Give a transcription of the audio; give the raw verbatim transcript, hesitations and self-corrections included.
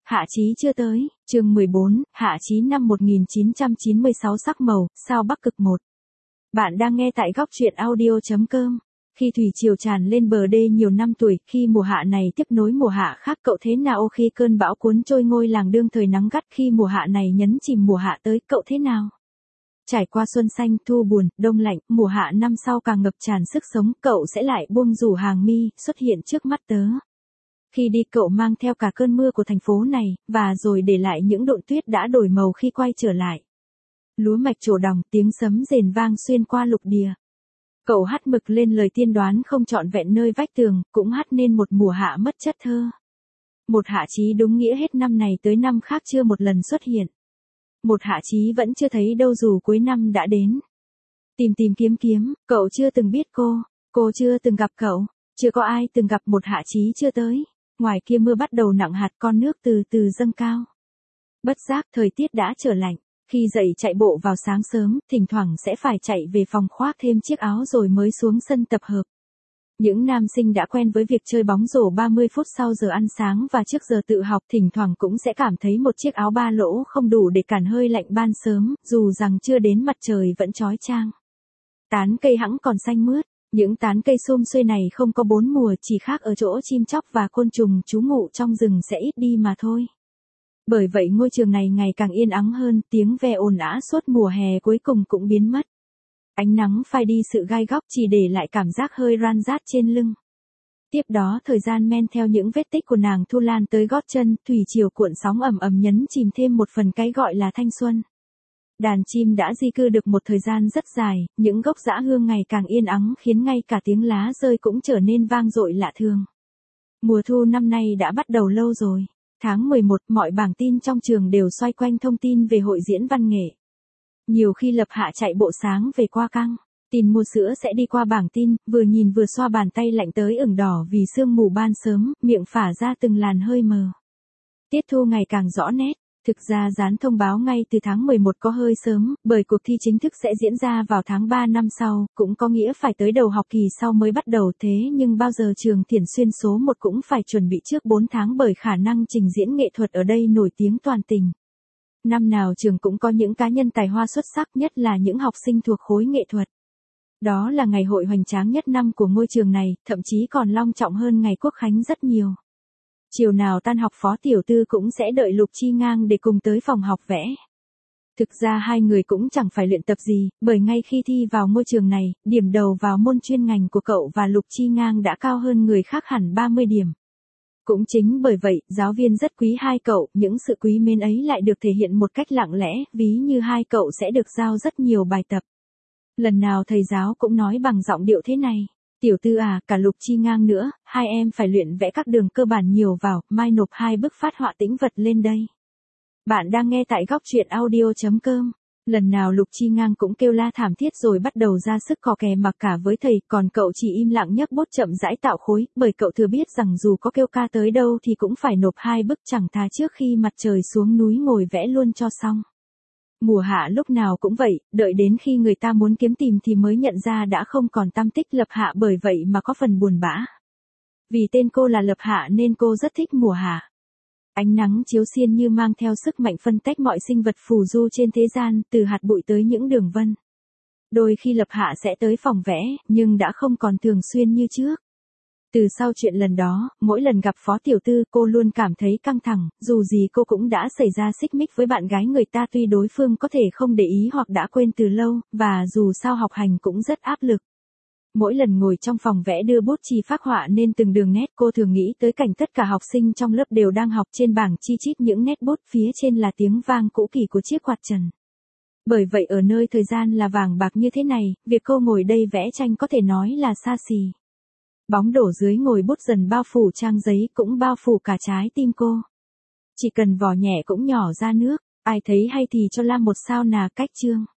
Hạ Chí chưa tới, chương mười bốn, Hạ Chí năm một nghìn chín trăm chín mươi sáu sắc màu, sao Bắc cực một. Bạn đang nghe tại góc truyện audio.com. Khi thủy triều tràn lên bờ đê nhiều năm tuổi, khi mùa hạ này tiếp nối mùa hạ khác, cậu thế nào khi cơn bão cuốn trôi ngôi làng đương thời nắng gắt, khi mùa hạ này nhấn chìm mùa hạ tới, cậu thế nào? Trải qua xuân xanh, thu buồn, đông lạnh, mùa hạ năm sau càng ngập tràn sức sống, cậu sẽ lại buông rủ hàng mi, xuất hiện trước mắt tớ. Khi đi cậu mang theo cả cơn mưa của thành phố này, và rồi để lại những độn tuyết đã đổi màu khi quay trở lại. Lúa mạch trổ đồng, tiếng sấm rền vang xuyên qua lục địa. Cậu hát mực lên lời tiên đoán không trọn vẹn nơi vách tường, cũng hát nên một mùa hạ mất chất thơ. Một Hạ Chí đúng nghĩa hết năm này tới năm khác chưa một lần xuất hiện. Một Hạ Chí vẫn chưa thấy đâu dù cuối năm đã đến. Tìm tìm kiếm kiếm, cậu chưa từng biết cô, cô chưa từng gặp cậu, chưa có ai từng gặp một Hạ Chí chưa tới. Ngoài kia mưa bắt đầu nặng hạt, con nước từ từ dâng cao. Bất giác thời tiết đã trở lạnh. Khi dậy chạy bộ vào sáng sớm, thỉnh thoảng sẽ phải chạy về phòng khoác thêm chiếc áo rồi mới xuống sân tập hợp. Những nam sinh đã quen với việc chơi bóng rổ ba mươi phút sau giờ ăn sáng và trước giờ tự học thỉnh thoảng cũng sẽ cảm thấy một chiếc áo ba lỗ không đủ để cản hơi lạnh ban sớm, dù rằng chưa đến mặt trời vẫn chói chang. Tán cây hẵng còn xanh mướt. Những tán cây sum xuê này không có bốn mùa, chỉ khác ở chỗ chim chóc và côn trùng trú ngụ trong rừng sẽ ít đi mà thôi. Bởi vậy ngôi trường này ngày càng yên ắng hơn, tiếng ve ồn ào suốt mùa hè cuối cùng cũng biến mất. Ánh nắng phai đi sự gai góc, chỉ để lại cảm giác hơi ran rát trên lưng. Tiếp đó thời gian men theo những vết tích của nàng Thu Lan tới gót chân, thủy triều cuộn sóng ầm ầm nhấn chìm thêm một phần cái gọi là thanh xuân. Đàn chim đã di cư được một thời gian rất dài, những gốc dã hương ngày càng yên ắng khiến ngay cả tiếng lá rơi cũng trở nên vang dội lạ thường. Mùa thu năm nay đã bắt đầu lâu rồi. Tháng mười một, mọi bảng tin trong trường đều xoay quanh thông tin về hội diễn văn nghệ. Nhiều khi Lập Hạ chạy bộ sáng về qua căng, tin mua sữa sẽ đi qua bảng tin, vừa nhìn vừa xoa bàn tay lạnh tới ửng đỏ vì sương mù ban sớm, miệng phả ra từng làn hơi mờ. Tiết thu ngày càng rõ nét. Thực ra dán thông báo ngay từ tháng mười một có hơi sớm, bởi cuộc thi chính thức sẽ diễn ra vào tháng ba năm sau, cũng có nghĩa phải tới đầu học kỳ sau mới bắt đầu, thế nhưng bao giờ trường Thiển Xuyên số một cũng phải chuẩn bị trước bốn tháng bởi khả năng trình diễn nghệ thuật ở đây nổi tiếng toàn tỉnh. Năm nào trường cũng có những cá nhân tài hoa xuất sắc, nhất là những học sinh thuộc khối nghệ thuật. Đó là ngày hội hoành tráng nhất năm của ngôi trường này, thậm chí còn long trọng hơn ngày Quốc khánh rất nhiều. Chiều nào tan học Phó Tiểu Tư cũng sẽ đợi Lục Chi Ngang để cùng tới phòng học vẽ. Thực ra hai người cũng chẳng phải luyện tập gì, bởi ngay khi thi vào ngôi trường này, điểm đầu vào môn chuyên ngành của cậu và Lục Chi Ngang đã cao hơn người khác hẳn ba mươi điểm. Cũng chính bởi vậy, giáo viên rất quý hai cậu, những sự quý mến ấy lại được thể hiện một cách lặng lẽ, ví như hai cậu sẽ được giao rất nhiều bài tập. Lần nào thầy giáo cũng nói bằng giọng điệu thế này. Tiểu Tư à, cả Lục Chi Ngang nữa, hai em phải luyện vẽ các đường cơ bản nhiều vào, mai nộp hai bức phát họa tĩnh vật lên đây. Bạn đang nghe tại góc truyện audio.com. Lần nào Lục Chi Ngang cũng kêu la thảm thiết rồi bắt đầu ra sức cò kè mặc cả với thầy, còn cậu chỉ im lặng nhấc bút chậm rãi tạo khối, bởi cậu thừa biết rằng dù có kêu ca tới đâu thì cũng phải nộp hai bức, chẳng thà trước khi mặt trời xuống núi ngồi vẽ luôn cho xong. Mùa hạ lúc nào cũng vậy, đợi đến khi người ta muốn kiếm tìm thì mới nhận ra đã không còn tăm tích Lập Hạ, bởi vậy mà có phần buồn bã. Vì tên cô là Lập Hạ nên cô rất thích mùa hạ. Ánh nắng chiếu xiên như mang theo sức mạnh phân tách mọi sinh vật phù du trên thế gian, từ hạt bụi tới những đường vân. Đôi khi Lập Hạ sẽ tới phòng vẽ, nhưng đã không còn thường xuyên như trước. Từ sau chuyện lần đó, mỗi lần gặp Phó Tiểu Tư cô luôn cảm thấy căng thẳng, dù gì cô cũng đã xảy ra xích mích với bạn gái người ta, tuy đối phương có thể không để ý hoặc đã quên từ lâu, và dù sao học hành cũng rất áp lực. Mỗi lần ngồi trong phòng vẽ đưa bút chì phác họa nên từng đường nét, cô thường nghĩ tới cảnh tất cả học sinh trong lớp đều đang học trên bảng chi chít những nét bút, phía trên là tiếng vang cũ kỹ của chiếc quạt trần. Bởi vậy ở nơi thời gian là vàng bạc như thế này, việc cô ngồi đây vẽ tranh có thể nói là xa xỉ. Bóng đổ dưới ngòi bút dần bao phủ trang giấy, cũng bao phủ cả trái tim cô. Chỉ cần vò nhẹ cũng nhỏ ra nước, ai thấy hay thì cho Lam một sao nà cách chương.